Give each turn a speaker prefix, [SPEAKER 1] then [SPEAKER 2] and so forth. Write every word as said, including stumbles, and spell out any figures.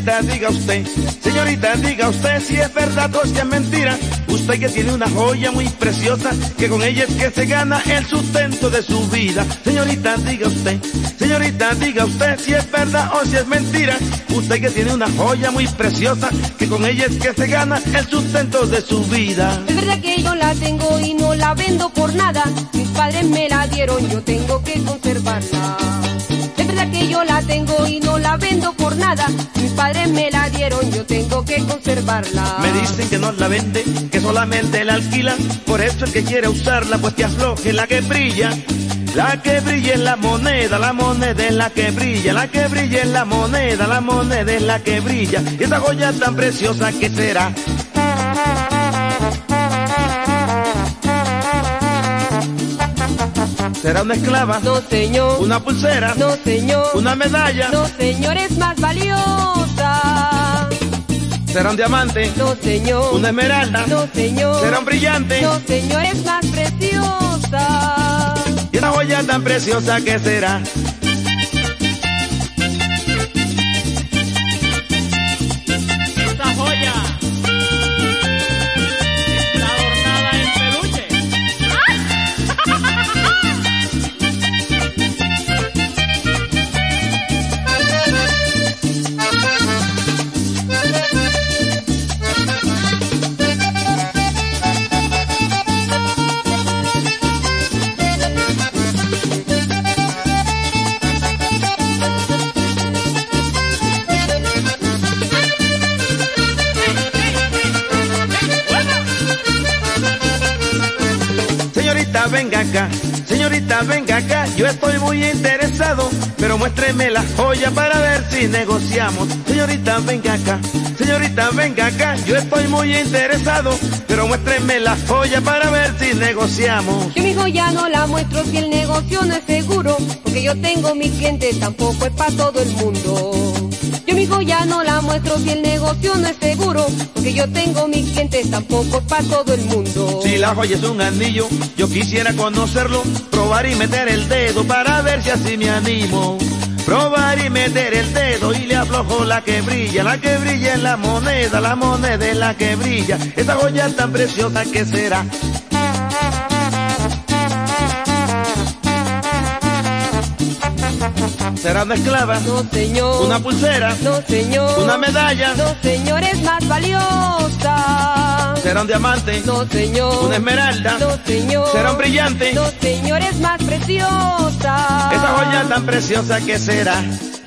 [SPEAKER 1] Señorita, diga usted, señorita, diga usted si es verdad o si es mentira. Usted que tiene una joya muy preciosa, que con ella es que se gana el sustento de su vida. Señorita, diga usted, señorita, diga usted si es verdad o si es mentira. Usted que tiene una joya muy preciosa, que con ella es que se gana el sustento de su vida.
[SPEAKER 2] Es verdad que yo la tengo y no la vendo por nada. Mis padres me la dieron, yo tengo que conservarla. Es verdad que yo la tengo y no la vendo por nada. Mis padres me la dieron, yo tengo que conservarla.
[SPEAKER 1] Me dicen que no la vende, que solamente la alquila. Por eso el que quiere usarla, pues que afloje la que brilla. La que brilla es la moneda, la moneda es la que brilla. La que brilla es la moneda, la moneda es la que brilla. Y esa joya tan preciosa que será. ¿Será una esclava?
[SPEAKER 2] No, señor.
[SPEAKER 1] ¿Una pulsera?
[SPEAKER 2] No, señor.
[SPEAKER 1] ¿Una medalla?
[SPEAKER 2] No, señor, es más valiosa.
[SPEAKER 1] ¿Será un diamante?
[SPEAKER 2] No, señor.
[SPEAKER 1] ¿Una esmeralda?
[SPEAKER 2] No, señor.
[SPEAKER 1] ¿Será un brillante?
[SPEAKER 2] No, señor, es más preciosa.
[SPEAKER 1] ¿Y esa joya tan preciosa que será?
[SPEAKER 3] Esa joya está adornada en peluche.
[SPEAKER 1] Señorita, venga acá, señorita, venga acá, yo estoy muy interesado, pero muéstreme la joya para ver si negociamos. Señorita, venga acá, señorita, venga acá, yo estoy muy interesado, pero muéstreme la joya para ver si negociamos.
[SPEAKER 2] Yo mi joya no la muestro si el negocio no es seguro, porque yo tengo mi cliente, tampoco es para todo el mundo. Yo mi joya no la muestro si el negocio no es seguro, porque yo tengo mis clientes, tampoco es para todo el mundo.
[SPEAKER 1] Si la joya es un anillo, yo quisiera conocerlo, probar y meter el dedo para ver si así me animo. Probar y meter el dedo y le aflojo la que brilla, la que brilla es la moneda, la moneda es la que brilla. Esta joya tan preciosa que será. ¿Será una esclava?
[SPEAKER 2] No, señor.
[SPEAKER 1] ¿Una pulsera?
[SPEAKER 2] No, señor.
[SPEAKER 1] ¿Una medalla?
[SPEAKER 2] No, señor, es más valiosa.
[SPEAKER 1] ¿Será un diamante?
[SPEAKER 2] No, señor.
[SPEAKER 1] ¿Una esmeralda?
[SPEAKER 2] No, señor.
[SPEAKER 1] ¿Será un brillante?
[SPEAKER 2] No, señor, es más preciosa.
[SPEAKER 1] Esa joya tan preciosa que será.